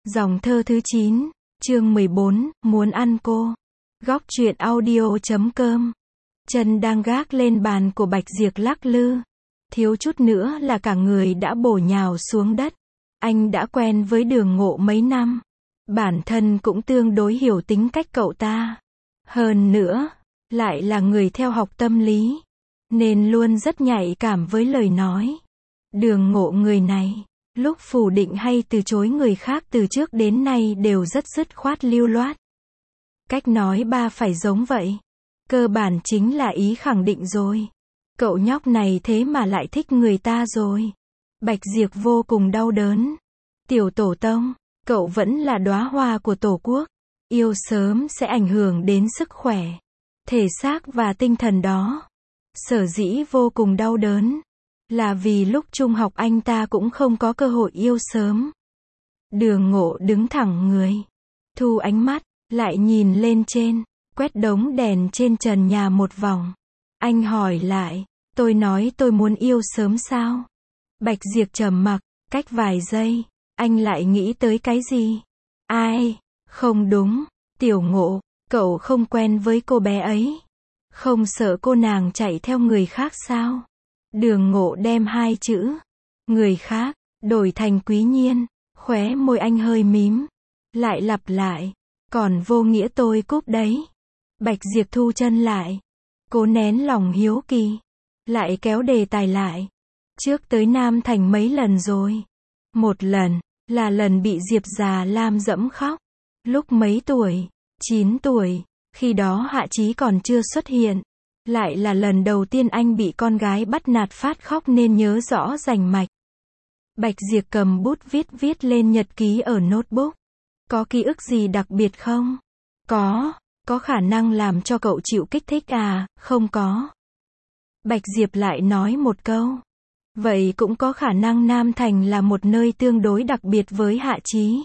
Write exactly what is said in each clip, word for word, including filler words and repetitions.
Dòng thơ thứ chín, chương mười bốn, muốn ăn cô. Góc truyện audio chấm com. Chân đang gác lên bàn của Bạch Diệp lắc lư. Thiếu chút nữa là cả người đã bổ nhào xuống đất. Anh đã quen với Đường Ngộ mấy năm. Bản thân cũng tương đối hiểu tính cách cậu ta. Hơn nữa, lại là người theo học tâm lý. Nên luôn rất nhạy cảm với lời nói. Đường Ngộ người này, lúc phủ định hay từ chối người khác từ trước đến nay đều rất dứt khoát lưu loát. Cách nói ba phải giống vậy. Cơ bản chính là ý khẳng định rồi. Cậu nhóc này thế mà lại thích người ta rồi. Bạch Diệp vô cùng đau đớn. Tiểu tổ tông, cậu vẫn là đóa hoa của tổ quốc. Yêu sớm sẽ ảnh hưởng đến sức khỏe, thể xác và tinh thần đó. Sở dĩ vô cùng đau đớn là vì lúc trung học anh ta cũng không có cơ hội yêu sớm. Đường Ngộ đứng thẳng người, thu ánh mắt, lại nhìn lên trên, quét đống đèn trên trần nhà một vòng. Anh hỏi lại, tôi nói tôi muốn yêu sớm sao? Bạch Diệp trầm mặc, cách vài giây, anh lại nghĩ tới cái gì? Ai? Không đúng, Tiểu Ngộ, cậu không quen với cô bé ấy. Không sợ cô nàng chạy theo người khác sao? Đường Ngộ đem hai chữ người khác đổi thành Quý Nhiên, khóe môi anh hơi mím, lại lặp lại, còn vô nghĩa tôi cúp đấy. Bạch Diệp thu chân lại, cố nén lòng hiếu kỳ, lại kéo đề tài lại. Trước tới Nam Thành mấy lần rồi. Một lần là lần bị Diệp Già Lam dẫm khóc. Lúc mấy tuổi? chín tuổi, khi đó Hạ Chí còn chưa xuất hiện. Lại là lần đầu tiên anh bị con gái bắt nạt phát khóc nên nhớ rõ rành mạch. Bạch Diệp cầm bút viết viết lên nhật ký ở notebook. Có ký ức gì đặc biệt không? Có, có khả năng làm cho cậu chịu kích thích à? Không có. Bạch Diệp lại nói một câu. Vậy cũng có khả năng Nam Thành là một nơi tương đối đặc biệt với Hạ Chí.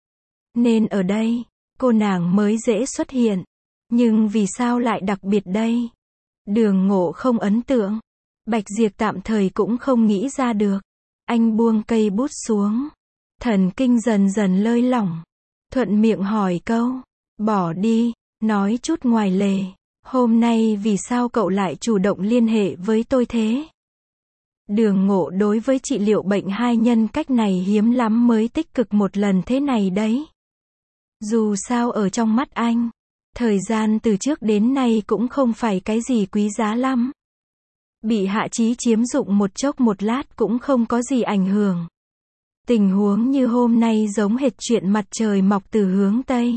Nên ở đây, cô nàng mới dễ xuất hiện. Nhưng vì sao lại đặc biệt đây? Đường Ngộ không ấn tượng. Bạch Diệp tạm thời cũng không nghĩ ra được. Anh buông cây bút xuống. Thần kinh dần dần lơi lỏng. Thuận miệng hỏi câu. Bỏ đi, nói chút ngoài lề. Hôm nay vì sao cậu lại chủ động liên hệ với tôi thế? Đường Ngộ đối với trị liệu bệnh hai nhân cách này hiếm lắm mới tích cực một lần thế này đấy. Dù sao ở trong mắt anh, thời gian từ trước đến nay cũng không phải cái gì quý giá lắm. Bị Hạ Chí chiếm dụng một chốc một lát cũng không có gì ảnh hưởng. Tình huống như hôm nay giống hệt chuyện mặt trời mọc từ hướng Tây.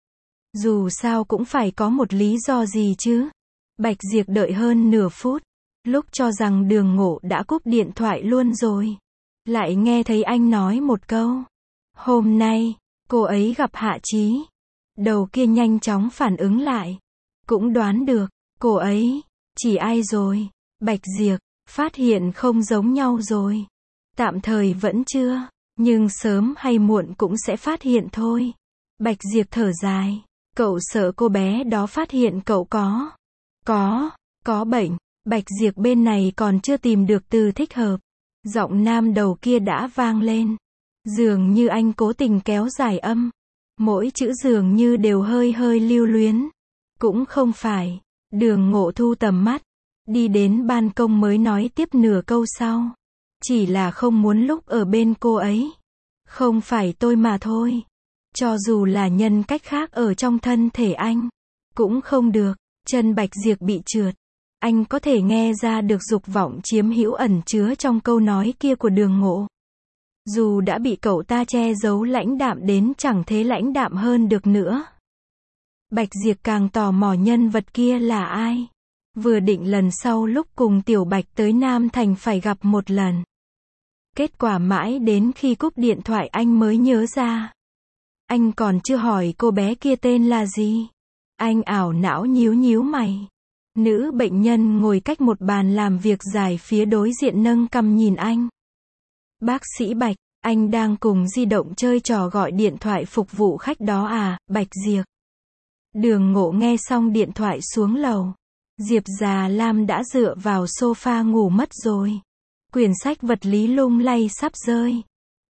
Dù sao cũng phải có một lý do gì chứ. Bạch Diệp đợi hơn nửa phút. Lúc cho rằng Đường Ngộ đã cúp điện thoại luôn rồi. Lại nghe thấy anh nói một câu. Hôm nay, cô ấy gặp Hạ Chí. Đầu kia nhanh chóng phản ứng lại. Cũng đoán được, cô ấy, chỉ ai rồi? Bạch Diệp, phát hiện không giống nhau rồi. Tạm thời vẫn chưa, nhưng sớm hay muộn cũng sẽ phát hiện thôi. Bạch Diệp thở dài, cậu sợ cô bé đó phát hiện cậu có, có, có bệnh. Bạch Diệp bên này còn chưa tìm được từ thích hợp. Giọng nam đầu kia đã vang lên. Dường như anh cố tình kéo dài âm. Mỗi chữ dường như đều hơi hơi lưu luyến. Cũng không phải. Đường Ngộ thu tầm mắt. Đi đến ban công mới nói tiếp nửa câu sau. Chỉ là không muốn lúc ở bên cô ấy. Không phải tôi mà thôi. Cho dù là nhân cách khác ở trong thân thể anh. Cũng không được. Chân Bạch Diệp bị trượt. Anh có thể nghe ra được dục vọng chiếm hữu ẩn chứa trong câu nói kia của Đường Ngộ. Dù đã bị cậu ta che giấu lãnh đạm đến chẳng thế lãnh đạm hơn được nữa. Bạch Diệp càng tò mò nhân vật kia là ai. Vừa định lần sau lúc cùng Tiểu Bạch tới Nam Thành phải gặp một lần. Kết quả mãi đến khi cúp điện thoại anh mới nhớ ra. Anh còn chưa hỏi cô bé kia tên là gì. Anh ảo não nhíu nhíu mày. Nữ bệnh nhân ngồi cách một bàn làm việc dài phía đối diện nâng cằm nhìn anh. Bác sĩ Bạch, anh đang cùng di động chơi trò gọi điện thoại phục vụ khách đó à? Bạch Diệp. Đường Ngộ nghe xong điện thoại xuống lầu. Diệp Già Lam đã dựa vào sofa ngủ mất rồi. Quyển sách vật lý lung lay sắp rơi.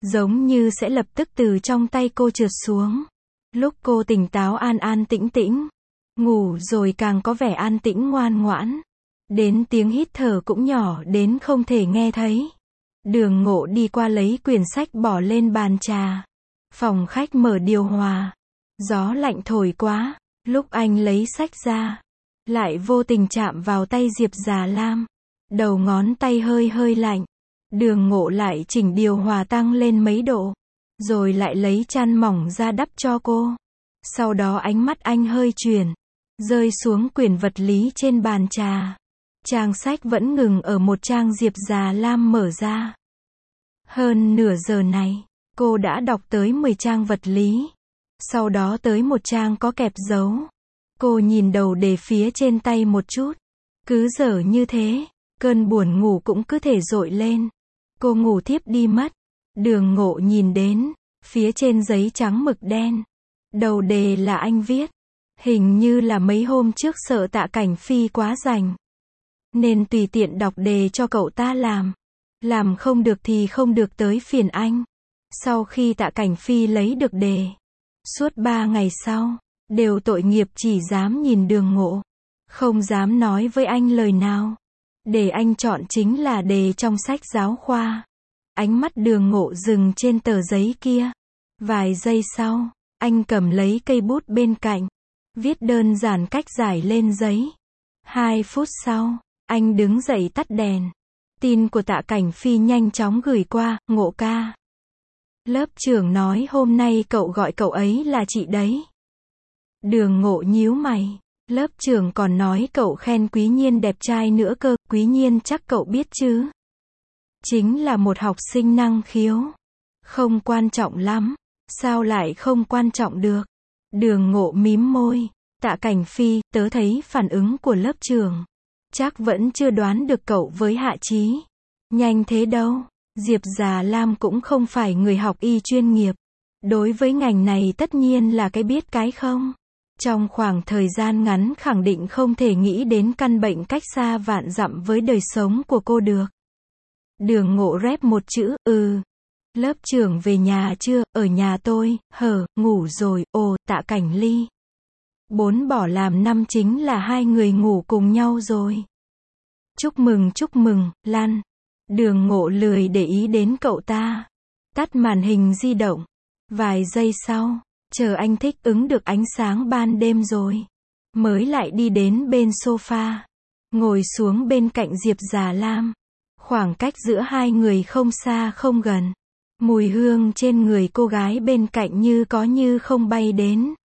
giống như sẽ lập tức từ trong tay cô trượt xuống. Lúc cô tỉnh táo an an tĩnh tĩnh, ngủ rồi càng có vẻ an tĩnh ngoan ngoãn. Đến tiếng hít thở cũng nhỏ đến không thể nghe thấy. Đường Ngộ đi qua lấy quyển sách bỏ lên bàn trà. Phòng khách mở điều hòa. Gió lạnh thổi quá. Lúc anh lấy sách ra, lại vô tình chạm vào tay Diệp Già Lam. Đầu ngón tay hơi hơi lạnh. Đường Ngộ lại chỉnh điều hòa tăng lên mấy độ. Rồi lại lấy chăn mỏng ra đắp cho cô. Sau đó ánh mắt anh hơi chuyển, rơi xuống quyển vật lý trên bàn trà. Trang sách vẫn ngừng ở một trang Diệp Già Lam mở ra. Hơn nửa giờ này, cô đã đọc tới mười trang vật lý. Sau đó tới một trang có kẹp dấu. Cô nhìn đầu đề phía trên tay một chút. Cứ dở như thế, cơn buồn ngủ cũng cứ thể dội lên. Cô ngủ thiếp đi mất. Đường Ngộ nhìn đến, phía trên giấy trắng mực đen. Đầu đề là anh viết. Hình như là mấy hôm trước sợ Tạ Cảnh Phi quá rành, nên tùy tiện đọc đề cho cậu ta làm. Làm không được thì không được tới phiền anh. Sau khi Tạ Cảnh Phi lấy được đề, suốt ba ngày sau, đều tội nghiệp chỉ dám nhìn Đường Ngộ, không dám nói với anh lời nào. Đề anh chọn chính là đề trong sách giáo khoa. Ánh mắt Đường Ngộ dừng trên tờ giấy kia. Vài giây sau, anh cầm lấy cây bút bên cạnh, viết đơn giản cách giải lên giấy. Hai phút sau, anh đứng dậy tắt đèn. Tin của Tạ Cảnh Phi nhanh chóng gửi qua. Ngộ ca, lớp trưởng nói hôm nay cậu gọi cậu ấy là chị đấy. Đường Ngộ nhíu mày. Lớp trưởng còn nói cậu khen Quý Nhiên đẹp trai nữa cơ. Quý Nhiên chắc cậu biết chứ. Chính là một học sinh năng khiếu. Không quan trọng lắm. Sao lại không quan trọng được? Đường Ngộ mím môi. Tạ Cảnh Phi, tớ thấy phản ứng của lớp trưởng chắc vẫn chưa đoán được cậu với Hạ Chí nhanh thế đâu. Diệp Già Lam cũng không phải người học y chuyên nghiệp. Đối với ngành này tất nhiên là cái biết cái không. Trong khoảng thời gian ngắn khẳng định không thể nghĩ đến căn bệnh cách xa vạn dặm với đời sống của cô được. Đường Ngộ rép một chữ, ừ. Lớp trưởng về nhà chưa? Ở nhà tôi, hở, ngủ rồi. Ồ, Tạ Cảnh Ly. Bốn bỏ làm năm chính là hai người ngủ cùng nhau rồi. Chúc mừng chúc mừng, Lan. Đường Ngộ lười để ý đến cậu ta. Tắt màn hình di động. Vài giây sau, chờ anh thích ứng được ánh sáng ban đêm rồi, mới lại đi đến bên sofa, ngồi xuống bên cạnh Diệp Già Lam. Khoảng cách giữa hai người không xa không gần. Mùi hương trên người cô gái bên cạnh như có như không bay đến.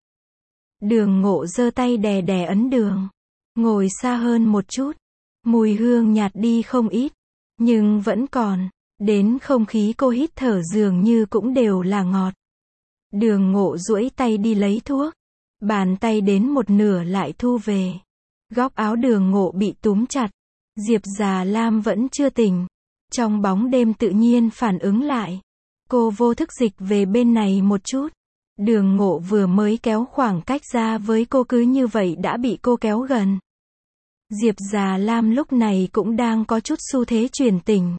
Đường Ngộ giơ tay đè đè ấn đường. Ngồi xa hơn một chút. Mùi hương nhạt đi không ít, nhưng vẫn còn. Đến không khí cô hít thở dường như cũng đều là ngọt. Đường Ngộ duỗi tay đi lấy thuốc. Bàn tay đến một nửa lại thu về. Góc áo Đường Ngộ bị túm chặt. Diệp Già Lam vẫn chưa tỉnh. Trong bóng đêm tự nhiên phản ứng lại. Cô vô thức dịch về bên này một chút. Đường Ngộ vừa mới kéo khoảng cách ra với cô cứ như vậy đã bị cô kéo gần. Diệp Già Lam lúc này cũng đang có chút xu thế chuyển tình.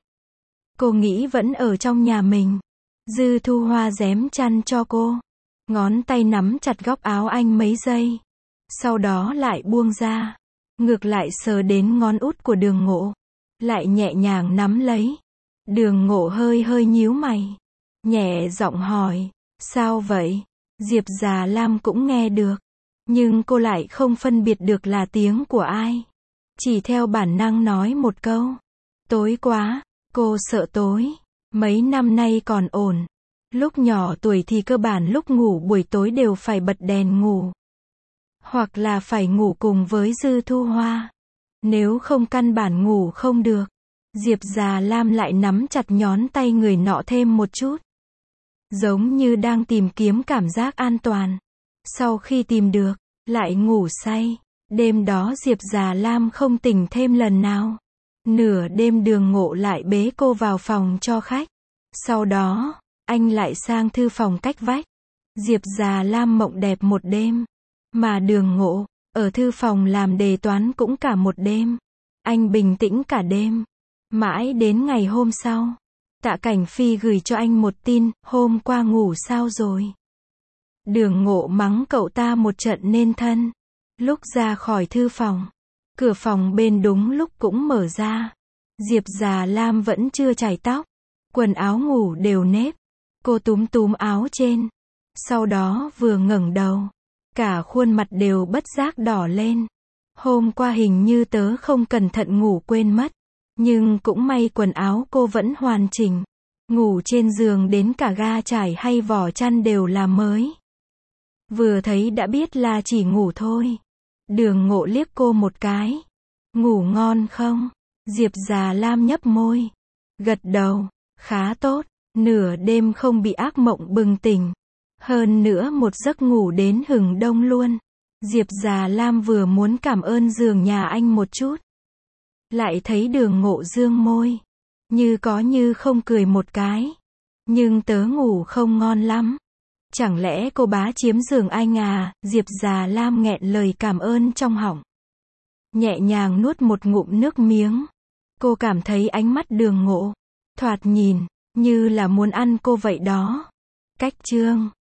Cô nghĩ vẫn ở trong nhà mình. Dư Thu Hoa rém chăn cho cô. Ngón tay nắm chặt góc áo anh mấy giây. Sau đó lại buông ra. Ngược lại sờ đến ngón út của Đường Ngộ. Lại nhẹ nhàng nắm lấy. Đường Ngộ hơi hơi nhíu mày. Nhẹ giọng hỏi. Sao vậy? Diệp Già Lam cũng nghe được. Nhưng cô lại không phân biệt được là tiếng của ai. Chỉ theo bản năng nói một câu. Tối quá. Cô sợ tối. Mấy năm nay còn ổn. Lúc nhỏ tuổi thì cơ bản lúc ngủ buổi tối đều phải bật đèn ngủ. Hoặc là phải ngủ cùng với Dư Thu Hoa. Nếu không căn bản ngủ không được. Diệp Già Lam lại nắm chặt nhón tay người nọ thêm một chút. Giống như đang tìm kiếm cảm giác an toàn. Sau khi tìm được, lại ngủ say. Đêm đó Diệp Già Lam không tỉnh thêm lần nào. Nửa đêm Đường Ngộ lại bế cô vào phòng cho khách. Sau đó, anh lại sang thư phòng cách vách. Diệp Già Lam mộng đẹp một đêm. Mà Đường Ngộ, ở thư phòng làm đề toán cũng cả một đêm. Anh bình tĩnh cả đêm. Mãi đến ngày hôm sau, Tạ Cảnh Phi gửi cho anh một tin, hôm qua ngủ sao rồi? Đường Ngộ mắng cậu ta một trận nên thân. Lúc ra khỏi thư phòng, cửa phòng bên đúng lúc cũng mở ra. Diệp Già Lam vẫn chưa chải tóc, quần áo ngủ đều nếp. Cô túm túm áo trên, sau đó vừa ngẩng đầu, cả khuôn mặt đều bất giác đỏ lên. Hôm qua hình như tớ không cẩn thận ngủ quên mất, nhưng cũng may quần áo cô vẫn hoàn chỉnh. Ngủ trên giường đến cả ga trải hay vỏ chăn đều là mới. Vừa thấy đã biết là chỉ ngủ thôi. Đường Ngộ liếc cô một cái. Ngủ ngon không? Diệp Già Lam nhấp môi, gật đầu, khá tốt, nửa đêm không bị ác mộng bừng tỉnh. Hơn nữa một giấc ngủ đến hừng đông luôn. Diệp Già Lam vừa muốn cảm ơn giường nhà anh một chút, lại thấy Đường Ngộ dương môi, như có như không cười một cái. Nhưng tớ ngủ không ngon lắm. Chẳng lẽ cô bá chiếm giường anh à? Diệp Già Lam nghẹn lời cảm ơn trong họng, nhẹ nhàng nuốt một ngụm nước miếng. Cô cảm thấy ánh mắt Đường Ngộ, thoạt nhìn, như là muốn ăn cô vậy đó. Cách chương